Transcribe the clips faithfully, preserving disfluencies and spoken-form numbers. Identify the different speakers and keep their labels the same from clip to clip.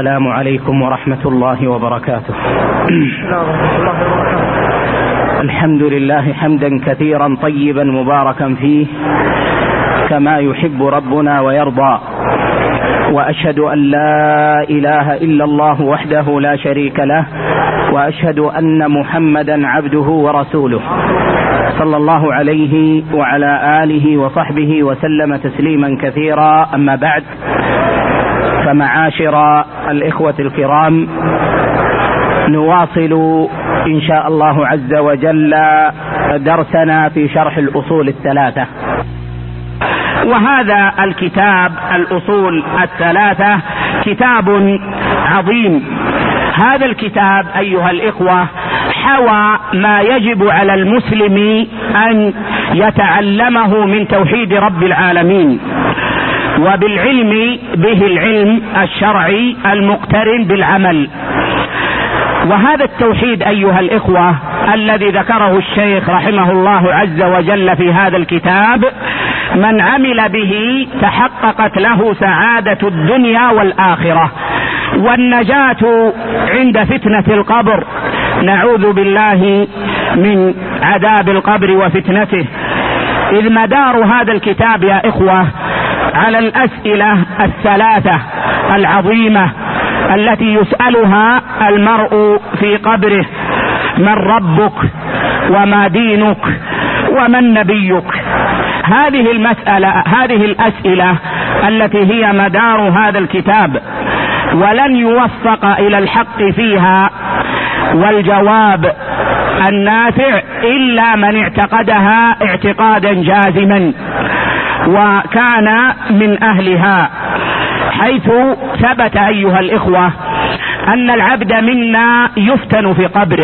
Speaker 1: السلام عليكم ورحمة الله وبركاته. الحمد لله حمدا كثيرا طيبا مباركا فيه كما يحب ربنا ويرضى، وأشهد أن لا إله إلا الله وحده لا شريك له، وأشهد أن محمدا عبده ورسوله صلى الله عليه وعلى آله وصحبه وسلم تسليما كثيرا. أما بعد، فمعاشر الإخوة الكرام، نواصل إن شاء الله عز وجل درسنا في شرح الأصول الثلاثة، وهذا الكتاب الأصول الثلاثة كتاب عظيم. هذا الكتاب أيها الإخوة حوى ما يجب على المسلم أن يتعلمه من توحيد رب العالمين، وبالعلم به العلم الشرعي المقترن بالعمل. وهذا التوحيد أيها الإخوة الذي ذكره الشيخ رحمه الله عز وجل في هذا الكتاب، من عمل به تحققت له سعادة الدنيا والآخرة والنجاة عند فتنة القبر. نعوذ بالله من عذاب القبر وفتنته، إذ مدار هذا الكتاب يا إخوة على الأسئلة الثلاثة العظيمة التي يسألها المرء في قبره: من ربك، وما دينك، ومن نبيك. هذه المسألة هذه الأسئلة التي هي مدار هذا الكتاب، ولن يوفق إلى الحق فيها والجواب النافع إلا من اعتقدها اعتقادا جازما وكان من أهلها، حيث ثبت أيها الإخوة أن العبد منا يفتن في قبره،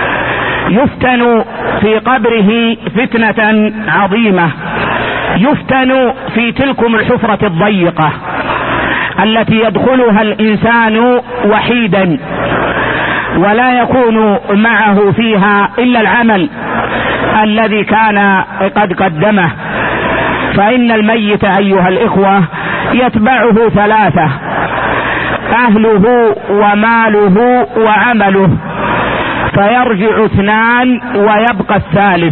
Speaker 1: يفتن في قبره فتنة عظيمة، يفتن في تلكم الحفرة الضيقة التي يدخلها الإنسان وحيدا ولا يكون معه فيها إلا العمل الذي كان قد قدمه. فإن الميت أيها الإخوة يتبعه ثلاثة: أهله وماله وعمله، فيرجع اثنان ويبقى الثالث.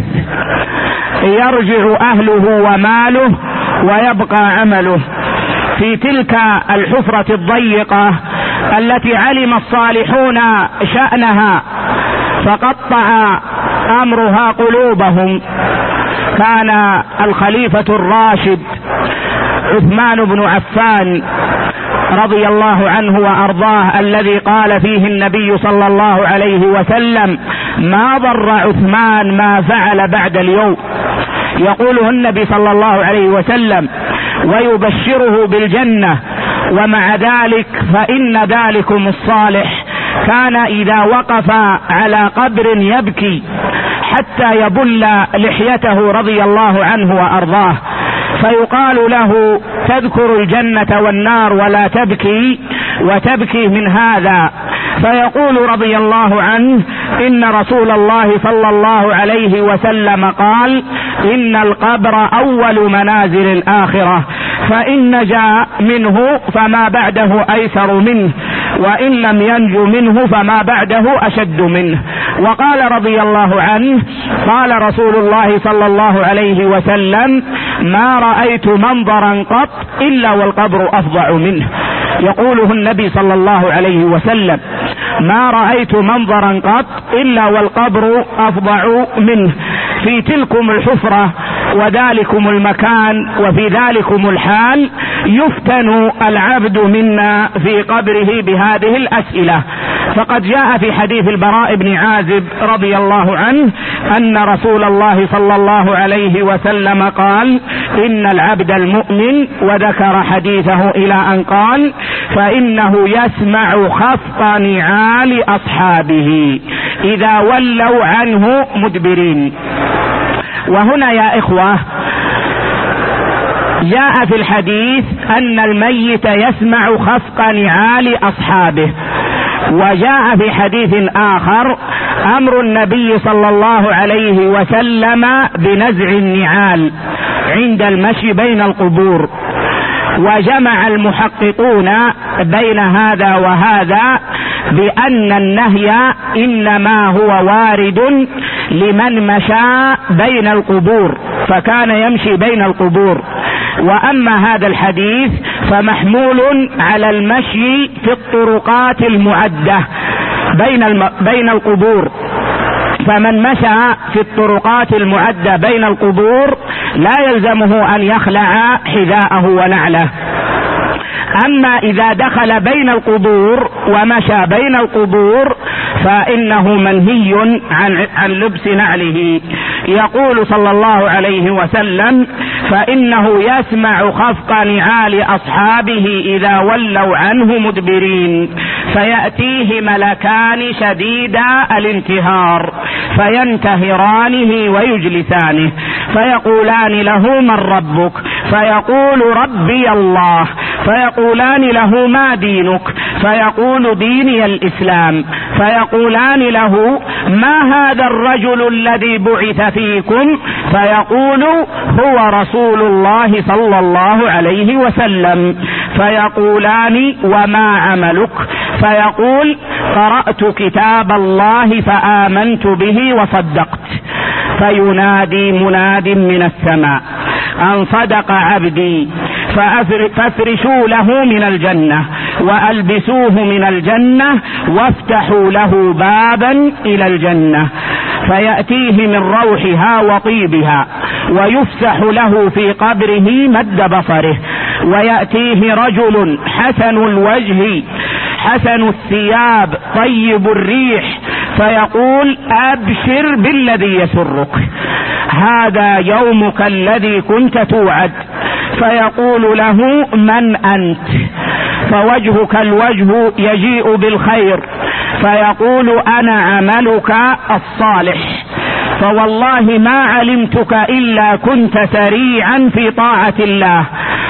Speaker 1: يرجع أهله وماله ويبقى عمله في تلك الحفرة الضيقة التي علم الصالحون شأنها فقطع أمرها قلوبهم. كان الخليفة الراشد عثمان بن عفان رضي الله عنه وأرضاه الذي قال فيه النبي صلى الله عليه وسلم: ما ضر عثمان ما فعل بعد اليوم. يقوله النبي صلى الله عليه وسلم ويبشره بالجنة. ومع ذلك فإن ذلكم الصالح كان إذا وقف على قبر يبكي حتى يبل لحيته رضي الله عنه وأرضاه، فيقال له: تذكر الجنة والنار ولا تبكي، وتبكي من هذا. فيقول رضي الله عنه: إن رسول الله صلى الله عليه وسلم قال: إن القبر أول منازل الآخرة، فإن نجا منه فما بعده أيسر منه، وإن لم ينجو منه فما بعده أشد منه. وقال رضي الله عنه: قال رسول الله صلى الله عليه وسلم: ما رأيت منظرا قط إلا والقبر أفظع منه. يقوله النبي صلى الله عليه وسلم: ما رأيت منظرا قط إلا والقبر أفظع منه. في تلكم الحفرة وذلكم المكان وفي ذلكم الحال يفتن العبد منا في قبره بهذه الأسئلة. فقد جاء في حديث البراء بن عازب رضي الله عنه أن رسول الله صلى الله عليه وسلم قال: إن العبد المؤمن، وذكر حديثه إلى أن قال: فإنه يسمع خفق نعال أصحابه إذا ولوا عنه مدبرين. وهنا يا إخوة جاء في الحديث أن الميت يسمع خفق نعال أصحابه، وجاء في حديث آخر أمر النبي صلى الله عليه وسلم بنزع النعال عند المشي بين القبور. وجمع المحققون بين هذا وهذا بأن النهي إنما هو وارد لمن مشى بين القبور فكان يمشي بين القبور، وأما هذا الحديث فمحمول على المشي في الطرقات المعدة بين الم... بين القبور، فمن مشى في الطرقات المعدة بين القبور لا يلزمه أن يخلع حذاءه ونعله. أما إذا دخل بين القبور ومشى بين القبور فإنه منهي عن, عن لبس نعله. يقول صلى الله عليه وسلم: فإنه يسمع خفق نعال أصحابه إذا ولوا عنه مدبرين، فيأتيه ملكان شديدا الانتهار فينتهرانه ويجلسانه، فيقولان له: من ربك؟ فيقول: ربي الله. فيقولان له: ما دينك؟ فيقول: ديني الإسلام. فيقولان له: ما هذا الرجل الذي بعث فيكم؟ فيقول: هو رسول الله صلى الله عليه وسلم. فيقولان: وما عملك؟ فيقول: قرأت كتاب الله فآمنت به وصدقت. فينادي مناد من السماء: أن صدق عبدي، فافرشوا له من الجنة وألبسوه من الجنة وافتحوا له بابا إلى الجنة، فيأتيه من روحها وطيبها ويفسح له في قبره مد بصره. ويأتيه رجل حسن الوجه حسن الثياب طيب الريح فيقول: أبشر بالذي يسرك، هذا يومك الذي كنت توعد. فيقول له: من أنت؟ فوجهك الوجه يجيء بالخير. فيقول: أنا عملك الصالح، فوالله ما علمتك إلا كنت سريعا في طاعة الله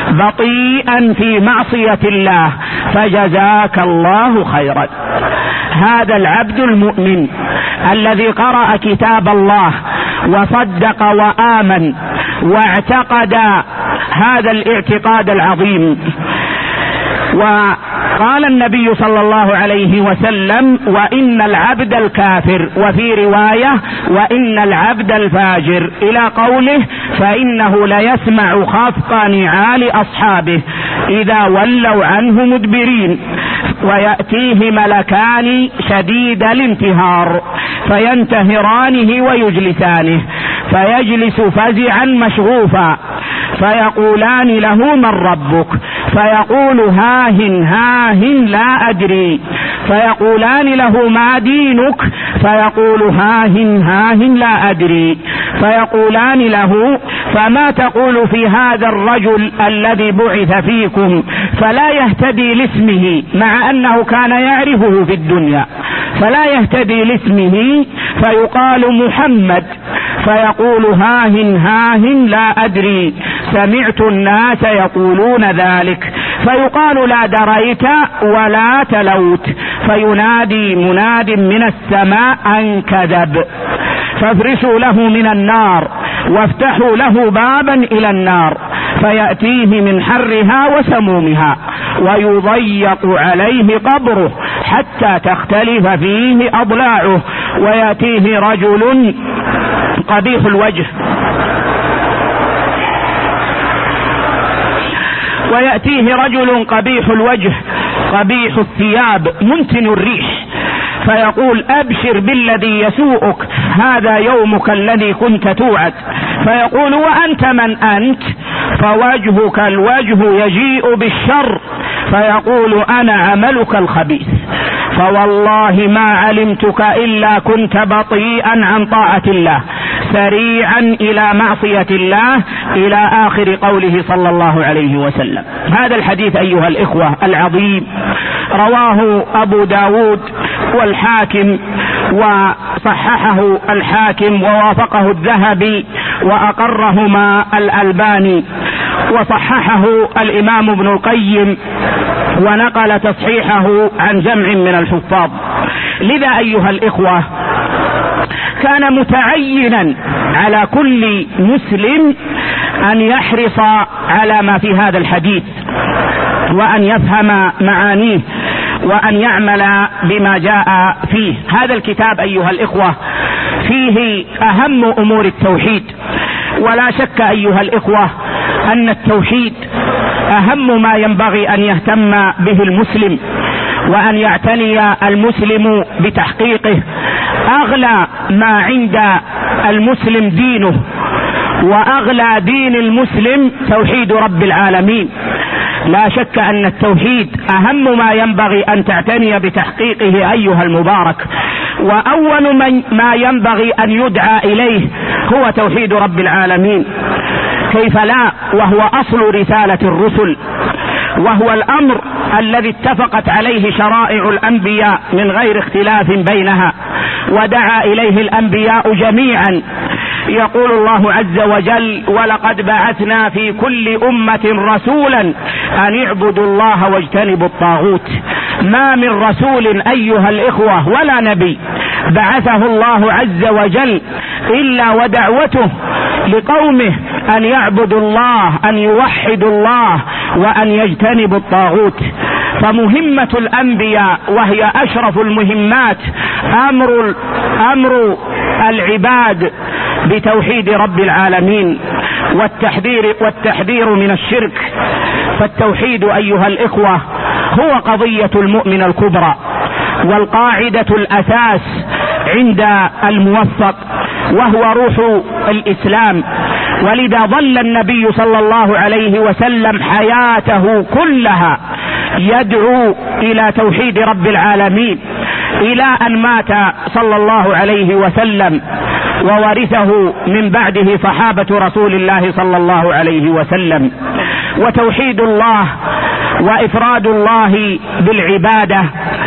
Speaker 1: بطيئا في معصية الله، فجزاك الله خيرا. هذا العبد المؤمن الذي قرأ كتاب الله وصدق وآمن واعتقد هذا الاعتقاد العظيم. وقال النبي صلى الله عليه وسلم: وإن العبد الكافر، وفي رواية: وإن العبد الفاجر، إلى قوله: فإنه ليسمع خفق نعال أصحابه إذا ولوا عنه مدبرين، ويأتيه ملكان شديد الانتهار فينتهرانه ويجلسانه، فيجلس فزعا مشغوفا، فيقولان له: من ربك؟ فيقول: هاهن هاهن لا أدري. فيقولان له: ما دينك؟ فيقول: هاهن هاهن لا أدري. فيقولان له: فما تقول في هذا الرجل الذي بعث فيكم؟ فلا يهتدي لاسمه، مع أنه كان يعرفه في الدنيا، فلا يهتدي لاسمه فيقال محمد. فيقول: هاهن هاهن لا أدري، سمعت الناس يقولون ذلك. فيقال: لا دريت ولا تلوت. فينادي مناد من السماء: أن كذب. فافرشوا له من النار وافتحوا له بابا إلى النار، فيأتيه من حرها وسمومها، ويضيق عليه قبره حتى تختلف فيه أضلاعه. ويأتيه رجل قبيح الوجه ويأتيه رجل قبيح الوجه قبيح الثياب منتن الريح، فيقول: أبشر بالذي يسوءك، هذا يومك الذي كنت توعد. فيقول: وأنت من أنت؟ فوجهك الوجه يجيء بالشر. فيقول: أنا عملك الخبيث، فوالله ما علمتك إلا كنت بطيئا عن طاعة الله سريعا إلى معصية الله، إلى آخر قوله صلى الله عليه وسلم. هذا الحديث أيها الإخوة العظيم رواه أبو داود والحاكم، وصححه الحاكم ووافقه الذهبي، وأقرهما الألباني، وصححه الإمام ابن القيم، ونقل تصحيحه عن جمع من الحفاظ. لذا أيها الإخوة كان متعينا على كل مسلم
Speaker 2: أن يحرص على ما في هذا الحديث وأن يفهم معانيه وأن يعمل بما جاء فيه. هذا الكتاب أيها الإخوة فيه أهم أمور التوحيد، ولا شك أيها الإخوة أن التوحيد أهم ما ينبغي أن يهتم به المسلم وأن يعتني المسلم بتحقيقه. أغلى ما عند المسلم دينه، وأغلى دين المسلم توحيد رب العالمين. لا شك أن التوحيد أهم ما ينبغي أن تعتني بتحقيقه أيها المبارك، وأول من ما ينبغي أن يدعى إليه هو توحيد رب العالمين. كيف لا وهو أصل رسالة الرسل، وهو الأمر الذي اتفقت عليه شرائع الأنبياء من غير اختلاف بينها، ودعا إليه الأنبياء جميعا. يقول الله عز وجل: ولقد بعثنا في كل أمة رسولا أن اعبدوا الله واجتنبوا الطاغوت. ما من رسول أيها الإخوة ولا نبي بعثه الله عز وجل إلا ودعوته لقومه أن يعبدوا الله، أن يوحدوا الله، وأن يجتنبوا الطاغوت. فمهمة الأنبياء وهي أشرف المهمات أمر أمر العباد بتوحيد رب العالمين والتحذير والتحذير من الشرك. فالتوحيد أيها الإخوة هو قضية المؤمن الكبرى والقاعدة الأساس عند الموفق، وهو روح الإسلام. ولذا ظل النبي صلى الله عليه وسلم حياته كلها يدعو إلى توحيد رب العالمين إلى أن مات صلى الله عليه وسلم، وورثه من بعده صحابة رسول الله صلى الله عليه وسلم. وتوحيد الله وإفراد الله بالعبادة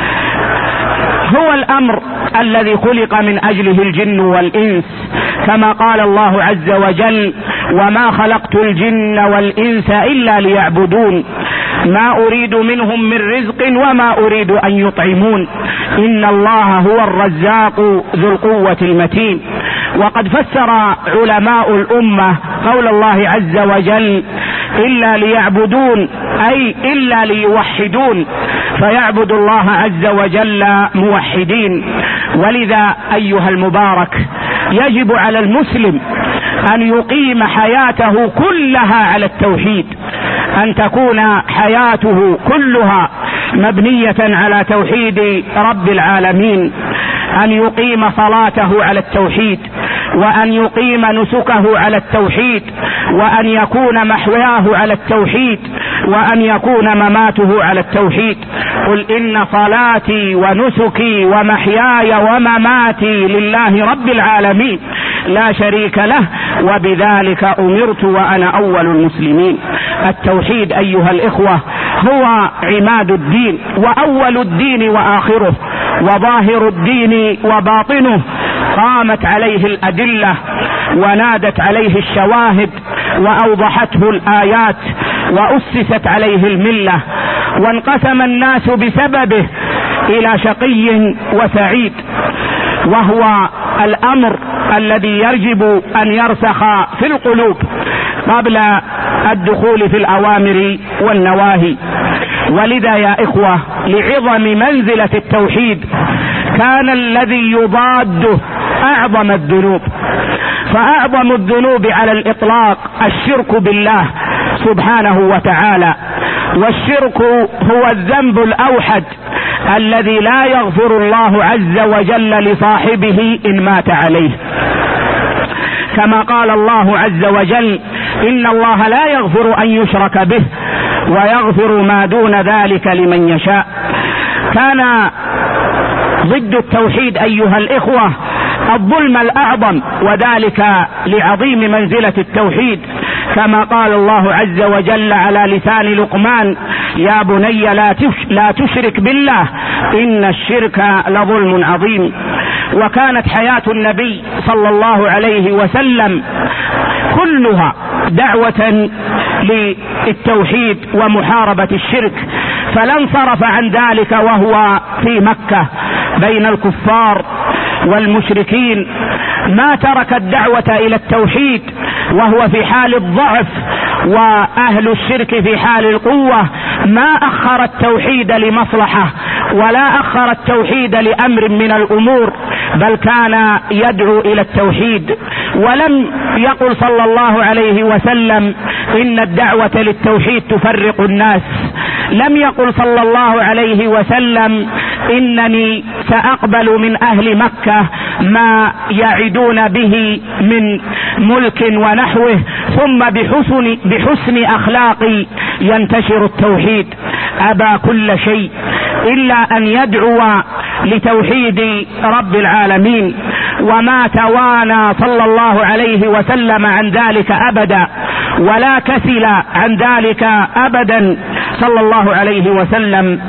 Speaker 2: هو الأمر الذي خلق من أجله الجن والإنس، كما قال الله عز وجل: وما خلقت الجن والإنس إلا ليعبدون ما أريد منهم من رزق وما أريد أن يطعمون إن الله هو الرزاق ذو القوة المتين. وقد فسر علماء الأمة قول الله عز وجل: إلا ليعبدون، أي إلا ليوحدون، فيعبد الله عز وجل موحدين. ولذا أيها المبارك يجب على المسلم أن يقيم حياته كلها على التوحيد، أن تكون حياته كلها مبنية على توحيد رب العالمين، أن يقيم صلاته على التوحيد، وأن يقيم نسكه على التوحيد، وأن يكون محياه على التوحيد، وأن يكون مماته على التوحيد. قل إن صلاتي ونسكي ومحياي ومماتي لله رب العالمين لا شريك له وبذلك أمرت وأنا أول المسلمين. التوحيد أيها الإخوة هو عماد الدين وأول الدين وآخره وظاهر الدين وباطنه، قامت عليه الأدلة ونادت عليه الشواهد وأوضحته الآيات وأسست عليه الملة، وانقسم الناس بسببه إلى شقي وسعيد، وهو الأمر الذي يجب أن يرسخ في القلوب قبل الدخول في الأوامر والنواهي. ولذا يا إخوة لعظم منزلة التوحيد كان الذي يضاده أعظم الذنوب، فأعظم الذنوب على الإطلاق الشرك بالله سبحانه وتعالى، والشرك هو الذنب الأوحد الذي لا يغفر الله عز وجل لصاحبه إن مات عليه، كما قال الله عز وجل: إن الله لا يغفر أن يشرك به ويغفر ما دون ذلك لمن يشاء. كان ضد التوحيد أيها الإخوة الظلم الأعظم، وذلك لعظيم منزلة التوحيد، كما قال الله عز وجل على لسان لقمان: يا بني لا تشرك بالله إن الشرك لظلم عظيم. وكانت حياة النبي صلى الله عليه وسلم كلها دعوة للتوحيد ومحاربة الشرك، فلا انصرف عن ذلك وهو في مكة بين الكفار والمشركين ما ترك الدعوة إلى التوحيد وهو في حال الضعف وأهل الشرك في حال القوة، ما أخر التوحيد لمصلحة ولا أخر التوحيد لأمر من الأمور، بل كان يدعو إلى التوحيد. ولم يقل صلى الله عليه وسلم إن الدعوة للتوحيد تفرق الناس، لم يقل صلى الله عليه وسلم إنني سأقبل من أهل مكة ما يعدون به من ملك ونحوه ثم بحسن, بحسن أخلاقي ينتشر التوحيد. أبى كل شيء إلا أن يدعو لتوحيد رب العالمين، وما توانى صلى الله عليه وسلم عن ذلك أبدا ولا كسل عن ذلك أبدا صلى الله عليه وسلم،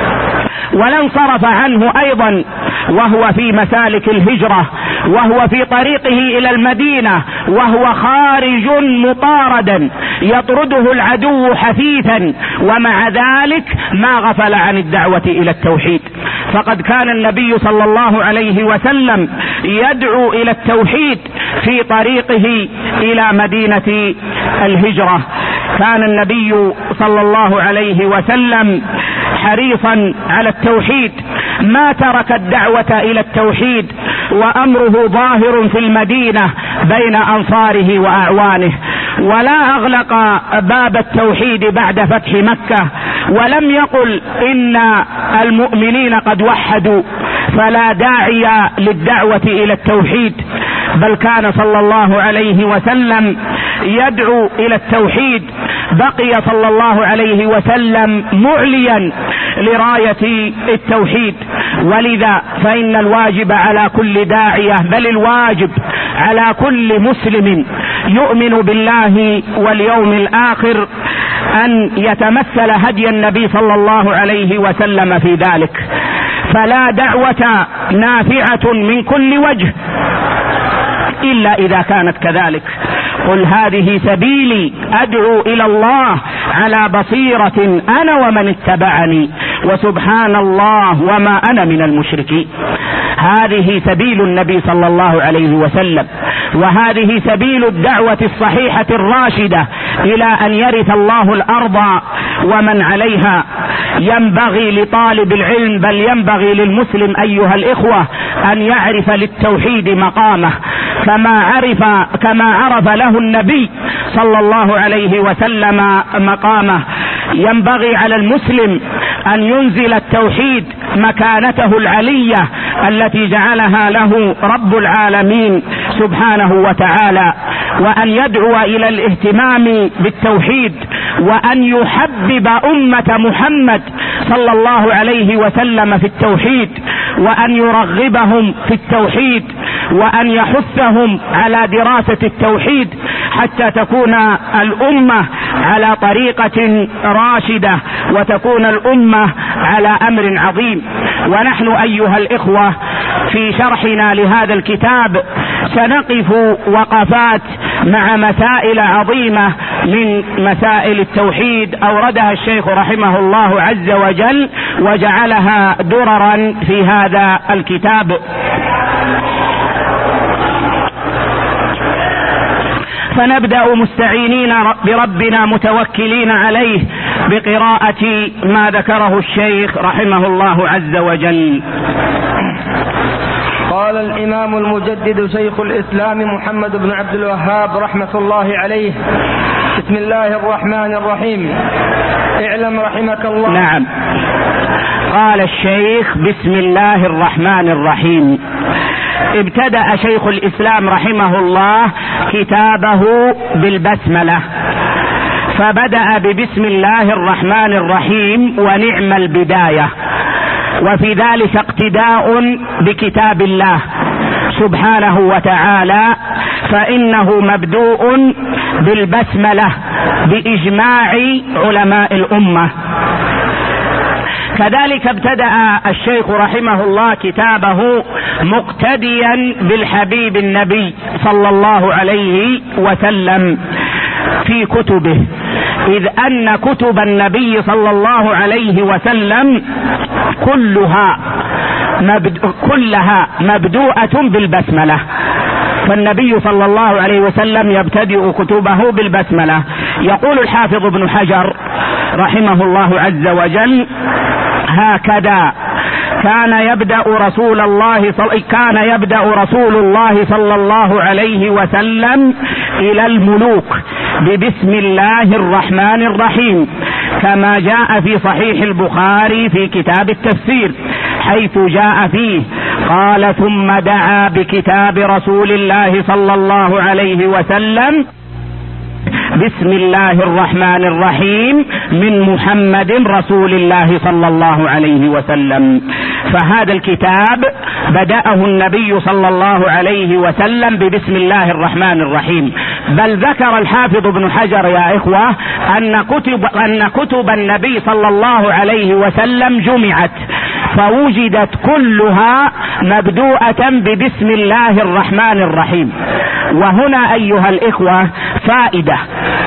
Speaker 2: ولا انصرف عنه أيضا وهو في مسالك الهجرة وهو في طريقه إلى المدينة وهو خارج مطاردا يطرده العدو حثيثا، ومع ذلك ما غفل عن الدعوة إلى التوحيد. فقد كان النبي صلى الله عليه وسلم يدعو إلى التوحيد في طريقه إلى مدينة الهجرة. كان النبي صلى الله عليه وسلم حريصا على التوحيد، ما ترك الدعوة إلى التوحيد وأمره ظاهر في المدينة بين أنصاره وأعوانه، ولا أغلق باب التوحيد بعد فتح مكة، ولم يقل إن المؤمنين قد وحدوا فلا داعي للدعوة إلى التوحيد، بل كان صلى الله عليه وسلم يدعو إلى التوحيد. بقي صلى الله عليه وسلم معليا لراية التوحيد، ولذا فإن الواجب على كل داعية، بل الواجب على كل مسلم يؤمن بالله واليوم الآخر أن يتمثل هدي النبي صلى الله عليه وسلم في ذلك. فلا دعوة نافعة من كل وجه إلا إذا كانت كذلك. قل هذه سبيلي أدعو إلى الله على بصيرة أنا ومن اتبعني وسبحان الله وما أنا من المشركين. هذه سبيل النبي صلى الله عليه وسلم، وهذه سبيل الدعوة الصحيحة الراشدة إلى أن يرث الله الأرض ومن عليها. ينبغي لطالب العلم بل ينبغي للمسلم أيها الإخوة أن يعرف للتوحيد مقامه كما عرف كما عرف له النبي صلى الله عليه وسلم مقامه. ينبغي على المسلم أن ينزل التوحيد مكانته العلية التي جعلها له رب العالمين سبحانه وتعالى، وأن يدعو إلى الاهتمام بالتوحيد، وأن يحبب أمة محمد صلى الله عليه وسلم في التوحيد، وأن يرغبهم في التوحيد، وأن يحثهم على دراسة التوحيد حتى تكون الأمة على طريقة راشدة وتكون الأمة على أمر عظيم. ونحن أيها الإخوة في شرحنا لهذا الكتاب سنقف وقفات مع مسائل عظيمة من مسائل التوحيد أوردها الشيخ رحمه الله عز وجل وجعلها دررا في هذا الكتاب. فنبدأ مستعينين بربنا متوكلين عليه بقراءة ما ذكره الشيخ رحمه الله عز وجل.
Speaker 3: قال الإمام المجدد شيخ الإسلام محمد بن عبد الوهاب رحمة الله عليه: بسم الله الرحمن الرحيم. اعلم رحمك الله.
Speaker 2: نعم. قال الشيخ: بسم الله الرحمن الرحيم. ابتدأ شيخ الإسلام رحمه الله كتابه بالبسملة، فبدأ ببسم الله الرحمن الرحيم، ونعم البداية، وفي ذلك اقتداء بكتاب الله سبحانه وتعالى، فإنه مبدوء بالبسملة بإجماع علماء الأمة. كذلك ابتدأ الشيخ رحمه الله كتابه مقتديا بالحبيب النبي صلى الله عليه وسلم في كتبه، إذ أن كتب النبي صلى الله عليه وسلم كلها مبدو كلها مبدوءة بالبسملة، فالنبي صلى الله عليه وسلم يبتدئ كتبه بالبسملة. يقول الحافظ ابن حجر رحمه الله عز وجل: هكذا كان يبدأ رسول الله صل... كان يبدأ رسول الله صلى الله عليه وسلم إلى الملوك ببسم الله الرحمن الرحيم، كما جاء في صحيح البخاري في كتاب التفسير، حيث جاء فيه: قال ثم دعا بكتاب رسول الله صلى الله عليه وسلم بسم الله الرحمن الرحيم من محمد رسول الله صلى الله عليه وسلم. فهذا الكتاب بدأه النبي صلى الله عليه وسلم ببسم الله الرحمن الرحيم. بل ذكر الحافظ ابن حجر يا إخوة أن كتب, أن كتب النبي صلى الله عليه وسلم جمعت فوجدت كلها مبدوءة ببسم الله الرحمن الرحيم. وهنا أيها الإخوة فائدة،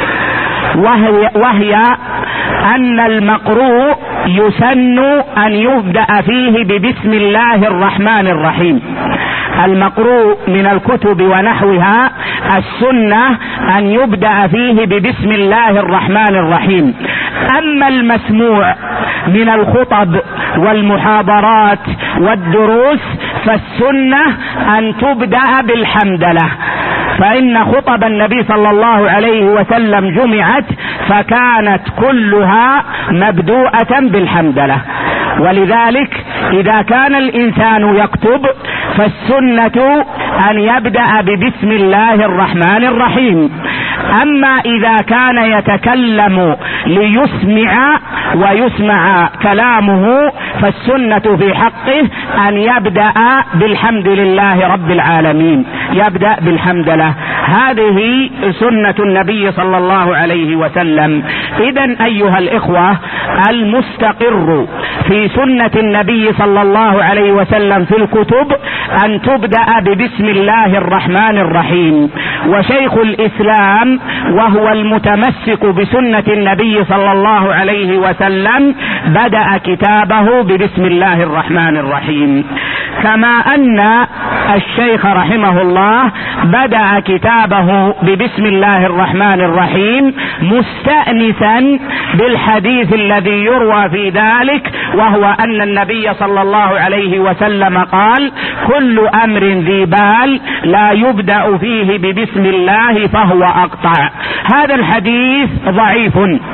Speaker 2: وهي, وهي أن المقروء يسن أن يبدأ فيه ببسم الله الرحمن الرحيم. المقروء من الكتب ونحوها السنة أن يبدأ فيه ببسم الله الرحمن الرحيم. أما المسموع من الخطب والمحاضرات والدروس فالسنة أن تبدأ بالحمدلله، فإن خطب النبي صلى الله عليه وسلم جمعت فكانت كلها مبدوءة بالحمدلله. ولذلك إذا كان الإنسان يكتب فالسنة أن يبدأ ببسم الله الرحمن الرحيم. أما إذا كان يتكلم ليسمع ويسمع كلامه فالسنة في حقه أن يبدأ بالحمد لله رب العالمين، يبدأ بالحمد لله. هذه سنة النبي صلى الله عليه وسلم. إذن أيها الإخوة المستقر في سنة النبي صلى الله عليه وسلم في الكتب أن تبدأ ببسم الله الرحمن الرحيم. وشيخ الإسلام وهو المتمسك بسنة النبي صلى الله عليه وسلم بدأ كتابه ببسم الله الرحمن الرحيم، كما أن الشيخ رحمه الله بدأ كتابه ببسم الله الرحمن الرحيم مستأنسا بالحديث الذي يروى في ذلك، وهو أن النبي صلى الله عليه وسلم قال: كل أمر ذي بال لا يبدأ فيه ببسم الله فهو أقطع. هذا الحديث ضعيف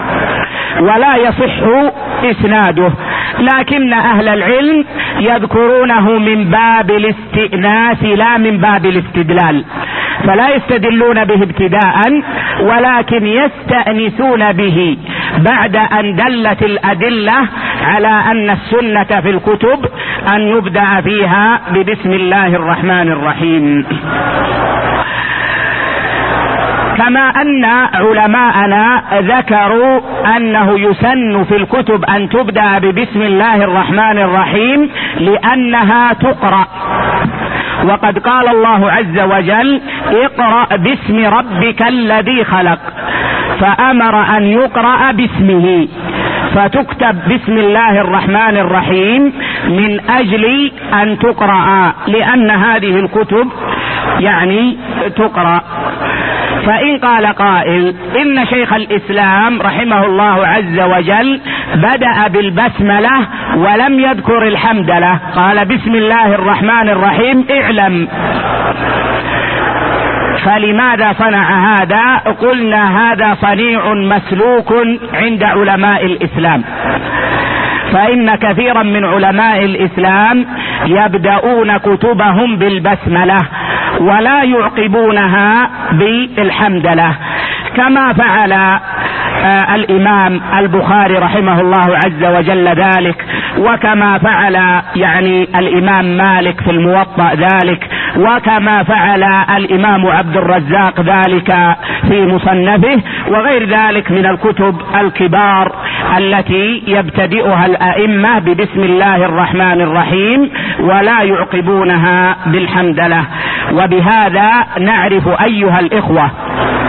Speaker 2: ولا يصح إسناده، لكن أهل العلم يذكرونه من باب الاستئناس لا من باب الاستدلال، فلا يستدلون به ابتداء ولكن يستأنسون به بعد أن دلت الأدلة على أن السنة في الكتب أن يبدأ فيها ببسم الله الرحمن الرحيم. كما أن علماءنا ذكروا أنه يسن في الكتب أن تبدأ ببسم الله الرحمن الرحيم لأنها تقرأ، وقد قال الله عز وجل: اقرأ باسم ربك الذي خلق، فأمر أن يقرأ باسمه، فتكتب بسم الله الرحمن الرحيم من أجل أن تقرأ، لأن هذه الكتب يعني تقرأ. فإن قال قائل إن شيخ الإسلام رحمه الله عز وجل بدأ بالبسملة ولم يذكر الحمدلله، قال بسم الله الرحمن الرحيم، اعلم فلماذا صنع هذا؟ قلنا هذا صنيع مسلوك عند علماء الإسلام، فإن كثيرا من علماء الإسلام يبدأون كتبهم بالبسملة ولا يعقبونها بالحمدلله، كما فعل آه الإمام البخاري رحمه الله عز وجل ذلك، وكما فعل يعني الإمام مالك في الموطأ ذلك، وكما فعل الإمام عبد الرزاق ذلك في مصنفه، وغير ذلك من الكتب الكبار التي يبتدئها الأئمة ببسم الله الرحمن الرحيم ولا يعقبونها بالحمدلله. وبهذا نعرف أيها الإخوة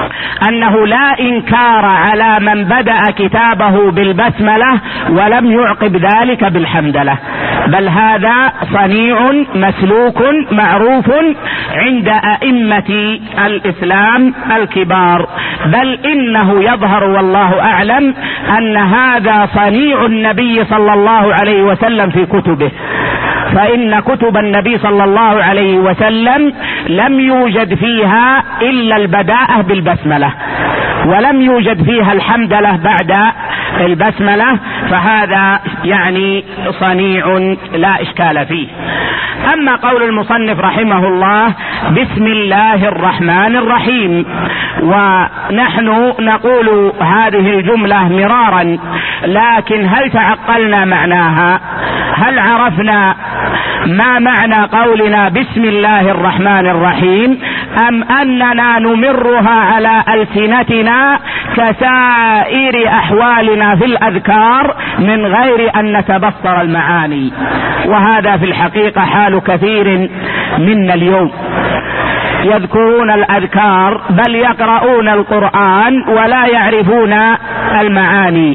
Speaker 2: أنه لا إنكار على من بدأ كتابه بالبسملة ولم يعقب ذلك بالحمدلة، بل هذا صنيع مسلوك معروف عند أئمة الإسلام الكبار، بل إنه يظهر والله أعلم أن هذا صنيع النبي صلى الله عليه وسلم في كتبه، فإن كتب النبي صلى الله عليه وسلم لم يوجد فيها إلا البداءة بالبسملة، ولم يوجد فيها الحمدلة بعد البسملة، فهذا يعني صنيع لا إشكال فيه. أما قول المصنف رحمه الله بسم الله الرحمن الرحيم، ونحن نقول هذه الجملة مرارا، لكن هل تعقلنا معناها؟ هل عرفنا ما معنى قولنا بسم الله الرحمن الرحيم، أم أننا نمرها على ألسنتنا كسائر أحوالنا في الأذكار من غير أن نتبصر المعاني؟ وهذا في الحقيقة حال كثير منا اليوم، يذكرون الأذكار بل يقرؤون القرآن ولا يعرفون المعاني.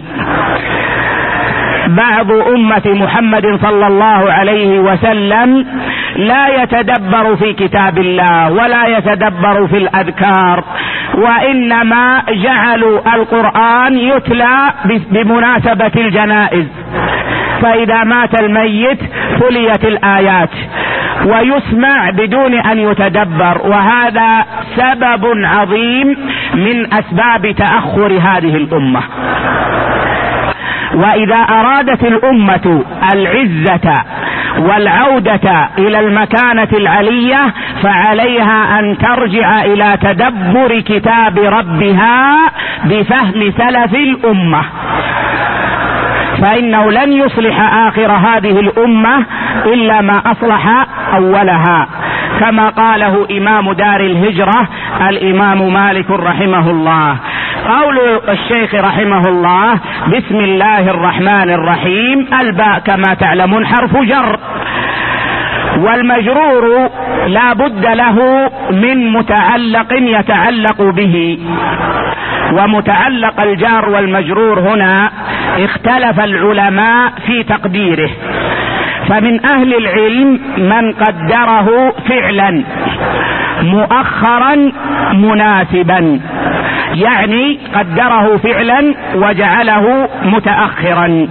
Speaker 2: بعض أمة محمد صلى الله عليه وسلم لا يتدبر في كتاب الله ولا يتدبر في الأذكار، وإنما جعلوا القرآن يتلى بمناسبة الجنائز، فإذا مات الميت تليت الآيات ويسمع بدون أن يتدبر، وهذا سبب عظيم من أسباب تأخر هذه الأمة. وإذا أرادت الأمة العزة والعودة إلى المكانة العلية فعليها أن ترجع إلى تدبر كتاب ربها بفهم سلف الأمة، فإنه لن يصلح آخر هذه الأمة إلا ما أصلح أولها، كما قاله إمام دار الهجرة الإمام مالك رحمه الله. قول الشيخ رحمه الله بسم الله الرحمن الرحيم، الباء كما تعلمون حرف جر، والمجرور لا بد له من متعلق يتعلق به، ومتعلق الجار والمجرور هنا اختلف العلماء في تقديره، فمن أهل العلم من قدره فعلا مؤخرا مناسبا، يعني قدره فعلا وجعله متأخرا،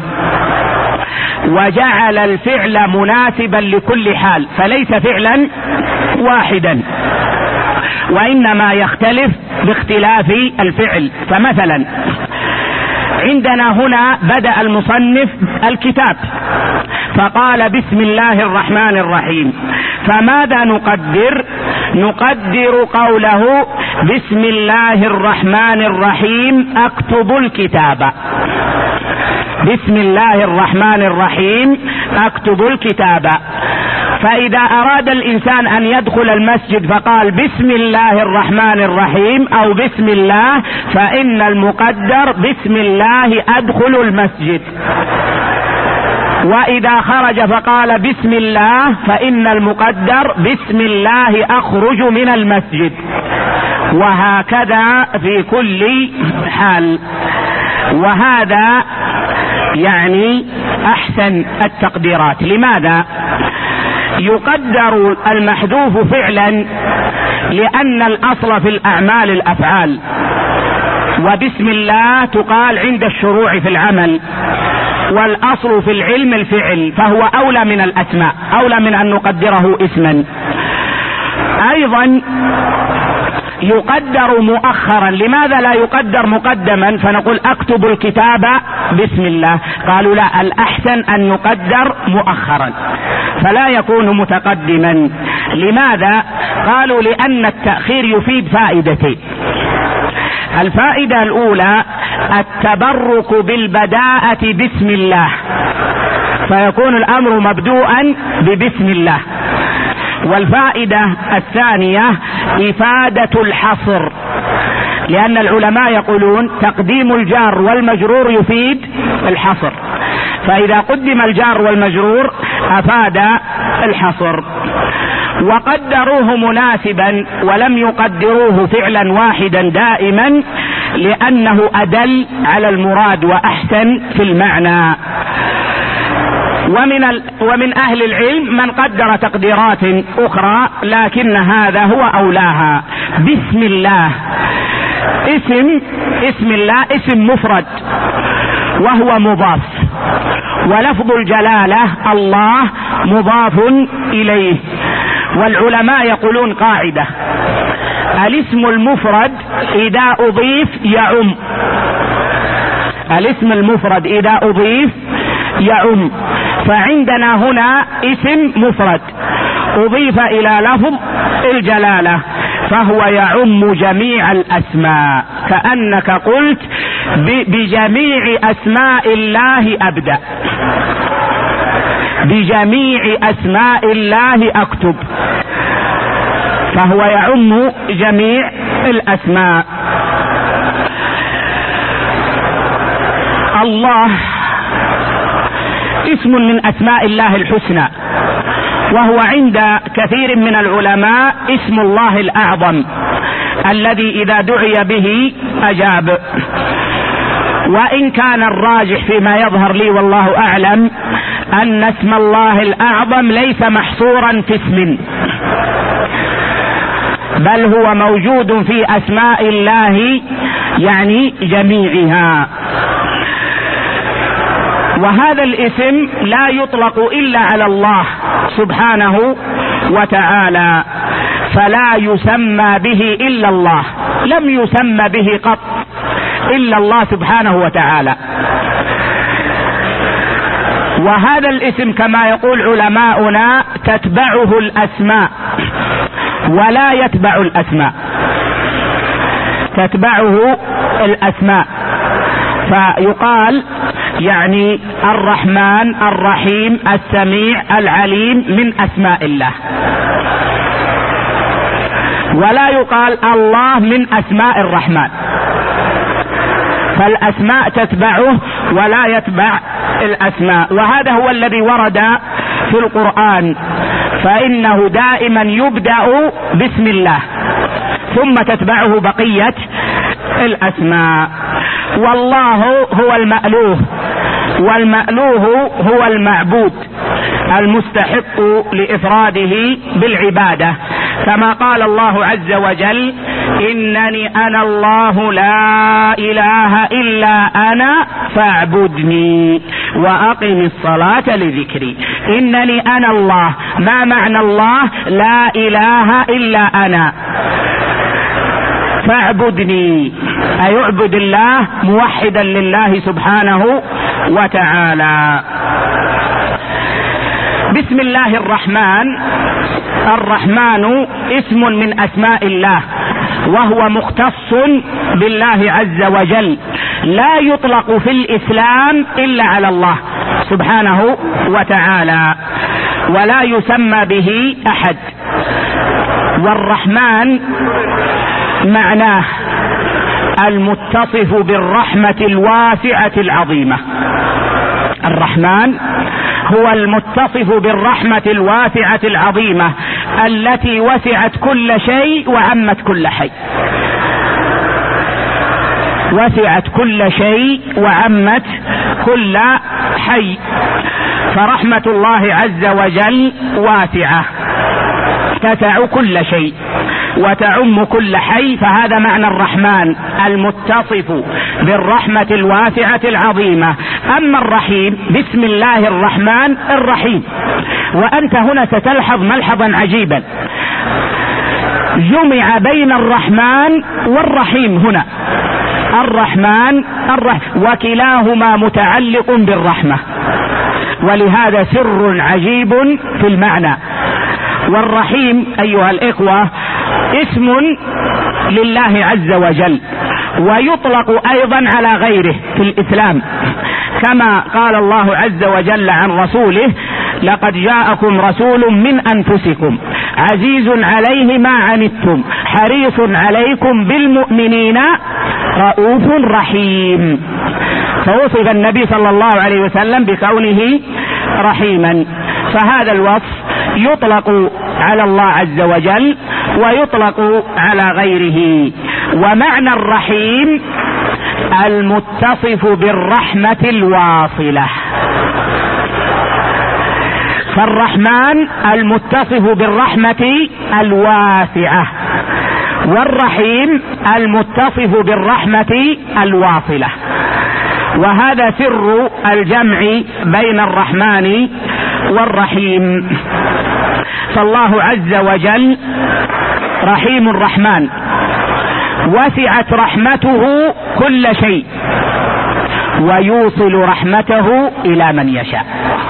Speaker 2: وجعل الفعل مناسبا لكل حال، فليس فعلا واحدا وإنما يختلف باختلاف الفعل. فمثلا عندنا هنا بدأ المصنف الكتاب فقال بسم الله الرحمن الرحيم، فماذا نقدر؟ نقدر قوله بسم الله الرحمن الرحيم أكتب الكتاب، بسم الله الرحمن الرحيم أكتب الكتاب. فإذا أراد الإنسان أن يدخل المسجد فقال بسم الله الرحمن الرحيم أو بسم الله، فإن المقدر بسم الله أدخل المسجد، وإذا خرج فقال بسم الله فإن المقدر بسم الله أخرج من المسجد، وهكذا في كل حال. وهذا يعني أحسن التقديرات. لماذا يقدر المحذوف فعلا؟ لأن الأصل في الأعمال الأفعال، وبسم الله تقال عند الشروع في العمل، والأصل في العلم الفعل، فهو أولى من الأسماء، أولى من أن نقدره اسما. أيضا يقدر مؤخرا. لماذا لا يقدر مقدما فنقول أكتب الكتاب بسم الله؟ قالوا لا، الأحسن أن يقدر مؤخرا فلا يكون متقدما. لماذا؟ قالوا لأن التأخير يفيد فائدتين. الفائدة الأولى التبرك بالبداءة بسم الله، فيكون الأمر مبدوءا ببسم الله. والفائدة الثانية إفادة الحصر، لأن العلماء يقولون تقديم الجار والمجرور يفيد الحصر، فإذا قدم الجار والمجرور أفاد الحصر. وقدروه مناسبا ولم يقدروه فعلا واحدا دائما لأنه أدل على المراد وأحسن في المعنى. ومن, ومن أهل العلم من قدر تقديرات أخرى لكن هذا هو أولاها. بسم الله اسم اسم الله اسم مفرد وهو مضاف، ولفظ الجلالة الله مضاف إليه. والعلماء يقولون قاعدة: الاسم المفرد إذا أضيف يعم، الاسم المفرد إذا أضيف يعم. فعندنا هنا اسم مفرد أضيف إلى لفظ الجلالة فهو يعم جميع الأسماء، كأنك قلت بجميع أسماء الله أبدأ، بجميع أسماء الله أكتب، فهو يعم جميع الأسماء. الله اسم من أسماء الله الحسنى، وهو عند كثير من العلماء اسم الله الأعظم الذي إذا دعي به أجاب. وإن كان الراجح فيما يظهر لي والله أعلم أن اسم الله الأعظم ليس محصورا في اسم، بل هو موجود في أسماء الله يعني جميعها. وهذا الاسم لا يطلق إلا على الله سبحانه وتعالى، فلا يسمى به إلا الله، لم يسمى به قط إلا الله سبحانه وتعالى. وهذا الاسم كما يقول علماؤنا تتبعه الأسماء ولا يتبع الأسماء، تتبعه الأسماء. فيقال يعني الرحمن الرحيم السميع العليم من أسماء الله، ولا يقال الله من أسماء الرحمن، فالأسماء تتبعه ولا يتبع الأسماء. وهذا هو الذي ورد في القرآن، فإنه دائما يبدأ بسم الله ثم تتبعه بقية الأسماء. والله هو المألوه، والمألوه هو المعبود المستحق لإفراده بالعبادة، كما قال الله عز وجل: إنني أنا الله لا إله إلا أنا فاعبدني وأقم الصلاة لذكري. إنني أنا الله، ما معنى الله؟ لا إله إلا أنا فاعبدني، أي اعبد الله موحدا لله سبحانه وتعالى. بسم الله الرحمن، الرحمن اسم من أسماء الله، وهو مختص بالله عز وجل، لا يطلق في الإسلام إلا على الله سبحانه وتعالى، ولا يسمى به أحد. والرحمن معناه المتصف بالرحمة الواسعة العظيمة. الرحمن هو المتصف بالرحمة الواسعة العظيمة التي وسعت كل شيء وعمت كل حي، وسعت كل شيء وعمت كل حي. فرحمة الله عز وجل واسعة تسع كل شيء وتعم كل حي، فهذا معنى الرحمن المتصف بالرحمة الواسعة العظيمة. أما الرحيم، بسم الله الرحمن الرحيم. وأنت هنا ستلحظ ملحظا عجيبا، جمع بين الرحمن والرحيم هنا، الرحمن الرحيم، وكلاهما متعلق بالرحمة، ولهذا سر عجيب في المعنى. والرحيم أيها الإخوة اسم لله عز وجل، ويطلق أيضا على غيره في الإسلام، كما قال الله عز وجل عن رسوله: لقد جاءكم رسول من أنفسكم عزيز عليه ما عنتم حريص عليكم بالمؤمنين رؤوف رحيم. فوصف النبي صلى الله عليه وسلم بكونه رحيما، فهذا الوصف يطلق على الله عز وجل ويطلق على غيره. ومعنى الرحيم المتصف بالرحمة الواصلة، فالرحمن المتصف بالرحمة الواسعة، والرحيم المتصف بالرحمة الواصلة. وهذا سر الجمع بين الرحمن والرحيم. فالله عز وجل رحيم الرحمن، وسعت رحمته كل شيء ويوصل رحمته إلى من يشاء.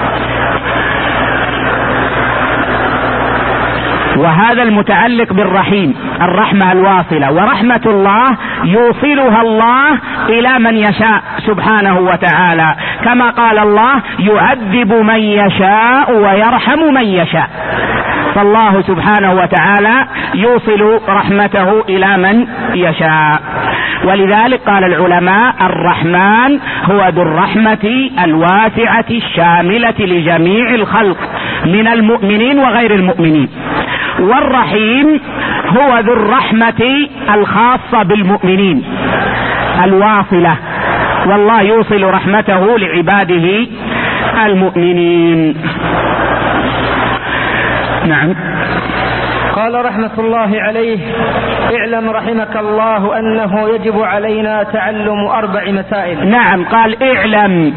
Speaker 2: وهذا المتعلق بالرحيم، الرحمة الواصلة. ورحمة الله يوصلها الله إلى من يشاء سبحانه وتعالى، كما قال الله: يعذب من يشاء ويرحم من يشاء. فالله سبحانه وتعالى يوصل رحمته إلى من يشاء. ولذلك قال العلماء: الرحمن هو ذو الرحمة الواسعة الشاملة لجميع الخلق من المؤمنين وغير المؤمنين. والرحيم هو ذو الرحمة الخاصة بالمؤمنين الواصلة، والله يوصل رحمته لعباده المؤمنين. نعم.
Speaker 3: قال رحمة الله عليه: اعلم رحمك الله أنه يجب علينا تعلم أربع مسائل.
Speaker 2: نعم، قال اعلم.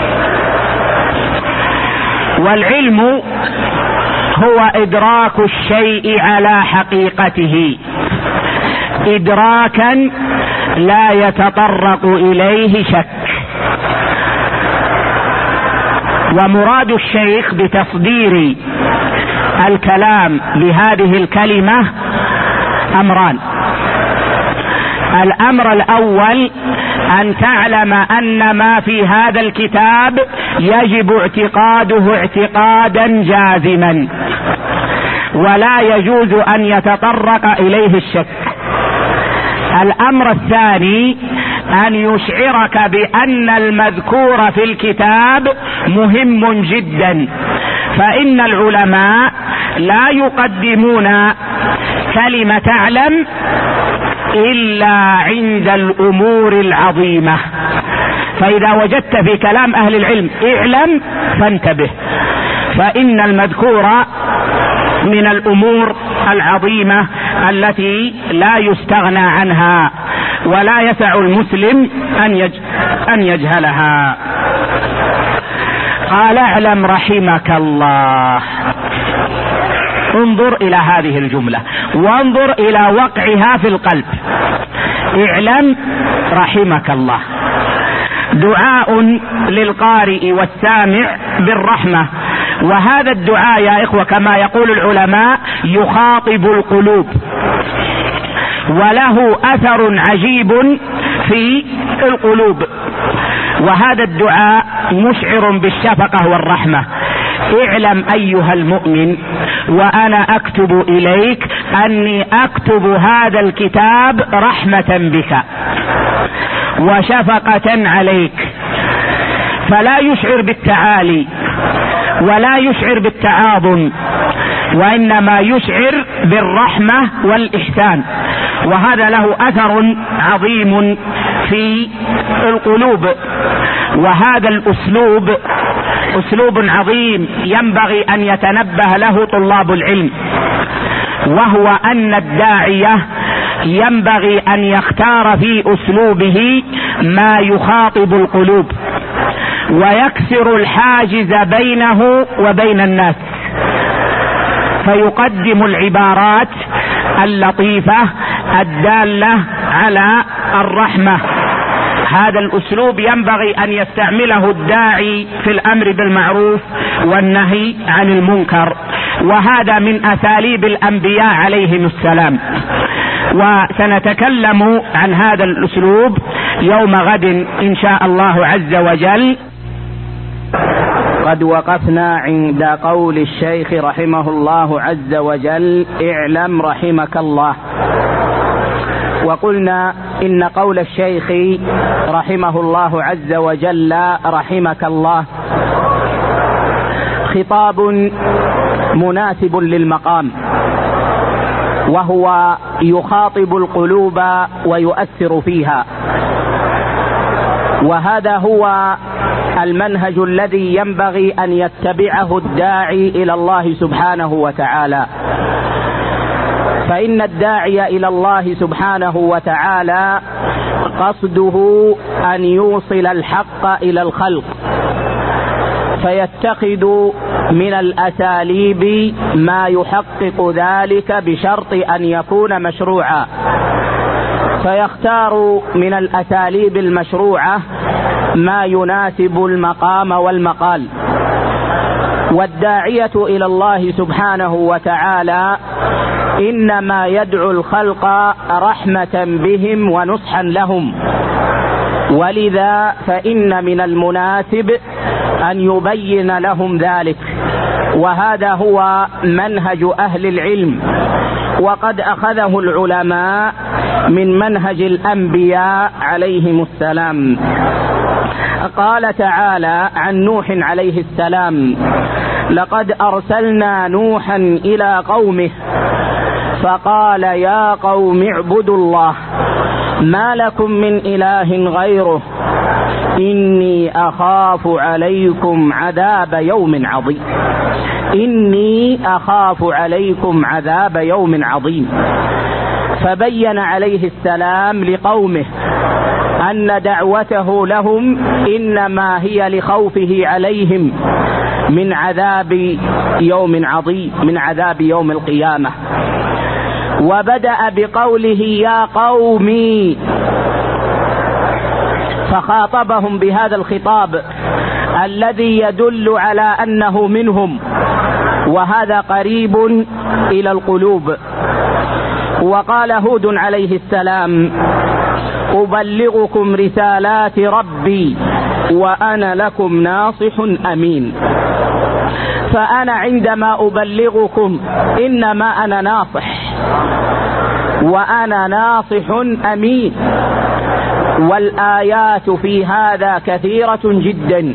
Speaker 2: والعلم هو إدراك الشيء على حقيقته، إدراكا لا يتطرق إليه شك. ومراد الشيخ بتصدير الكلام لهذه الكلمة أمران: الأمر الأول أن تعلم أن ما في هذا الكتاب يجب اعتقاده اعتقادا جازما، ولا يجوز أن يتطرق إليه الشك. الأمر الثاني أن يشعرك بأن المذكور في الكتاب مهم جدا، فإن العلماء لا يقدمون كلمة تعلم إلا عند الأمور العظيمة. فإذا وجدت في كلام أهل العلم اعلم فانتبه، فإن المذكور من الأمور العظيمة التي لا يستغنى عنها ولا يسع المسلم أن يجهلها. قال: اعلم رحمك الله. انظر إلى هذه الجملة وانظر إلى وقعها في القلب. اعلم رحمك الله دعاء للقارئ والسامع بالرحمة، وهذا الدعاء يا إخوة كما يقول العلماء يخاطب القلوب، وله أثر عجيب في القلوب. وهذا الدعاء مشعر بالشفقة والرحمة. اعلم أيها المؤمن وأنا أكتب إليك أني أكتب هذا الكتاب رحمة بك وشفقة عليك، فلا يشعر بالتعالي ولا يشعر بالتعاظم، وإنما يشعر بالرحمة والإحسان. وهذا له أثر عظيم في القلوب. وهذا الأسلوب أسلوب عظيم ينبغي أن يتنبه له طلاب العلم، وهو أن الداعية ينبغي أن يختار في أسلوبه ما يخاطب القلوب ويكسر الحاجز بينه وبين الناس، فيقدم العبارات اللطيفة الدالة على الرحمة. هذا الأسلوب ينبغي أن يستعمله الداعي في الأمر بالمعروف والنهي عن المنكر، وهذا من أساليب الأنبياء عليهم السلام. وسنتكلم عن هذا الأسلوب يوم غد إن شاء الله عز وجل.
Speaker 1: قد وقفنا عند قول الشيخ رحمه الله عز وجل: اعلم رحمك الله. وقلنا إن قول الشيخ رحمه الله عز وجل رحمك الله خطاب مناسب للمقام، وهو يخاطب القلوب ويؤثر فيها، وهذا هو المنهج الذي ينبغي أن يتبعه الداعي إلى الله سبحانه وتعالى. فإن الداعي إلى الله سبحانه وتعالى قصده أن يوصل الحق إلى الخلق، فيتخذ من الأساليب ما يحقق ذلك بشرط أن يكون مشروعا، فيختار من الأساليب المشروعة ما يناسب المقام والمقال. والداعية إلى الله سبحانه وتعالى إنما يدعو الخلق رحمة بهم ونصحا لهم، ولذا فإن من المناسب أن يبين لهم ذلك، وهذا هو منهج أهل العلم، وقد أخذه العلماء من منهج الأنبياء عليهم السلام. قال تعالى عن نوح عليه السلام: لقد أرسلنا نوحا إلى قومه فقال يا قوم اعبدوا الله ما لكم من إله غيره إني أخاف عليكم عذاب يوم عظيم إني أخاف عليكم عذاب يوم عظيم. فبين عليه السلام لقومه أن دعوته لهم إنما هي لخوفه عليهم من عذاب يوم عظيم، من عذاب يوم القيامة. وبدأ بقوله يا قومي، فخاطبهم بهذا الخطاب الذي يدل على أنه منهم، وهذا قريب إلى القلوب. وقال هود عليه السلام: أبلغكم رسالات ربي وأنا لكم ناصح أمين. فأنا عندما أبلغكم إنما أنا ناصح، وأنا ناصح أمين. والآيات في هذا كثيرة جدا،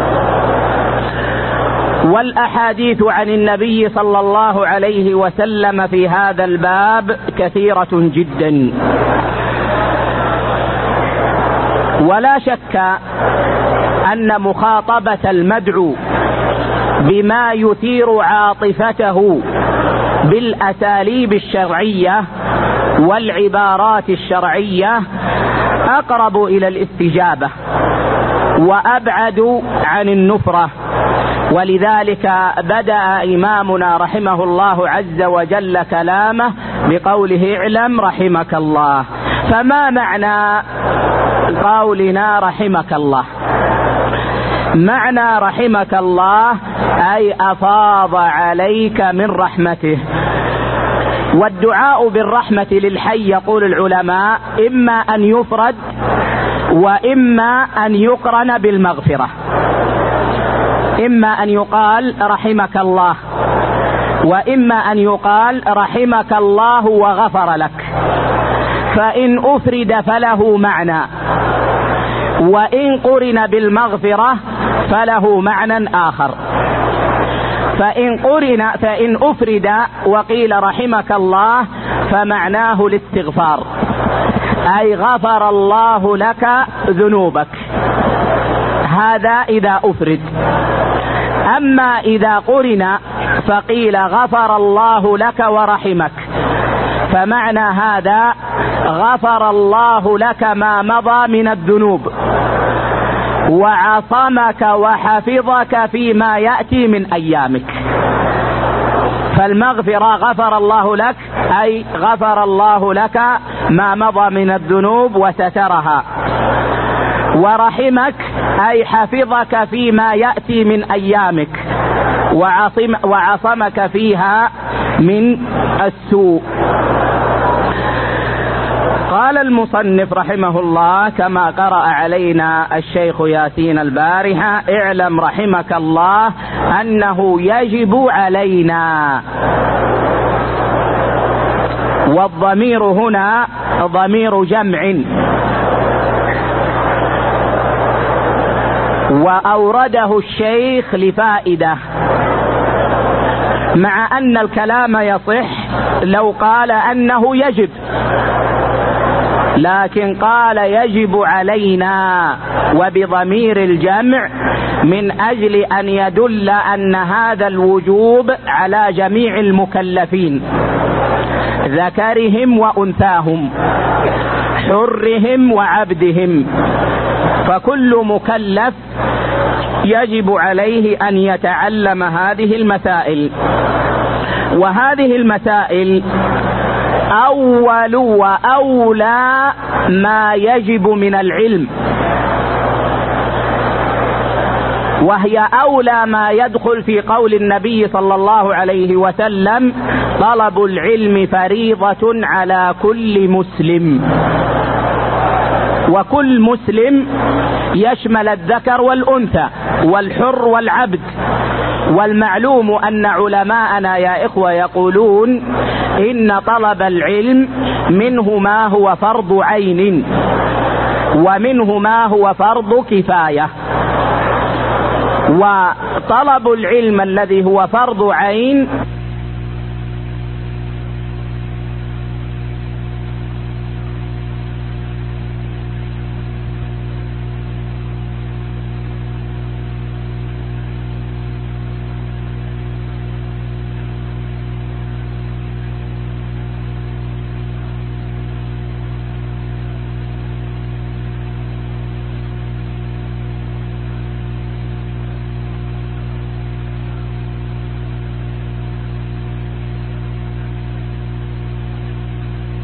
Speaker 1: والأحاديث عن النبي صلى الله عليه وسلم في هذا الباب كثيرة جدا. ولا شك أن مخاطبة المدعو بما يثير عاطفته بالأساليب الشرعية والعبارات الشرعية أقرب إلى الاستجابة وأبعد عن النفرة. ولذلك بدأ إمامنا رحمه الله عز وجل كلامه بقوله اعلم رحمك الله. فما معنى قولنا رحمك الله؟ معنى رحمك الله أي أفاض عليك من رحمته. والدعاء بالرحمة للحي يقول العلماء إما أن يفرد وإما أن يقرن بالمغفرة. إما أن يقال رحمك الله، وإما أن يقال رحمك الله وغفر لك. فإن أفرد فله معنى، وإن قرن بالمغفرة فله معنى آخر. فإن قرن فإن أفرد وقيل رحمك الله فمعناه الاستغفار، أي غفر الله لك ذنوبك، هذا إذا أفرد. أما إذا قرن فقيل غفر الله لك ورحمك، فمعنى هذا غفر الله لك ما مضى من الذنوب وعصمك وحفظك فيما يأتي من أيامك. فالمغفرة غفر الله لك أي غفر الله لك ما مضى من الذنوب وسترها، ورحمك أي حفظك فيما يأتي من أيامك وعصم وعصمك فيها من السوء. قال المصنف رحمه الله كما قرأ علينا الشيخ ياسين البارحة: اعلم رحمك الله أنه يجب علينا. والضمير هنا ضمير جمع، وأورده الشيخ لفائدة، مع أن الكلام يصح لو قال أنه يجب، لكن قال يجب علينا وبضمير الجمع من أجل أن يدل أن هذا الوجوب على جميع المكلفين، ذكرهم وأنثاهم، حرهم وعبدهم، فكل مكلف يجب عليه أن يتعلم هذه المسائل. وهذه المسائل أول وأولى ما يجب من العلم، وهي أولى ما يدخل في قول النبي صلى الله عليه وسلم: طلب العلم فريضة على كل مسلم. وكل مسلم يشمل الذكر والأنثى والحر والعبد. والمعلوم أن علماءنا يا إخوة يقولون إن طلب العلم منه ما هو فرض عين ومنه ما هو فرض كفاية. وطلب العلم الذي هو فرض عين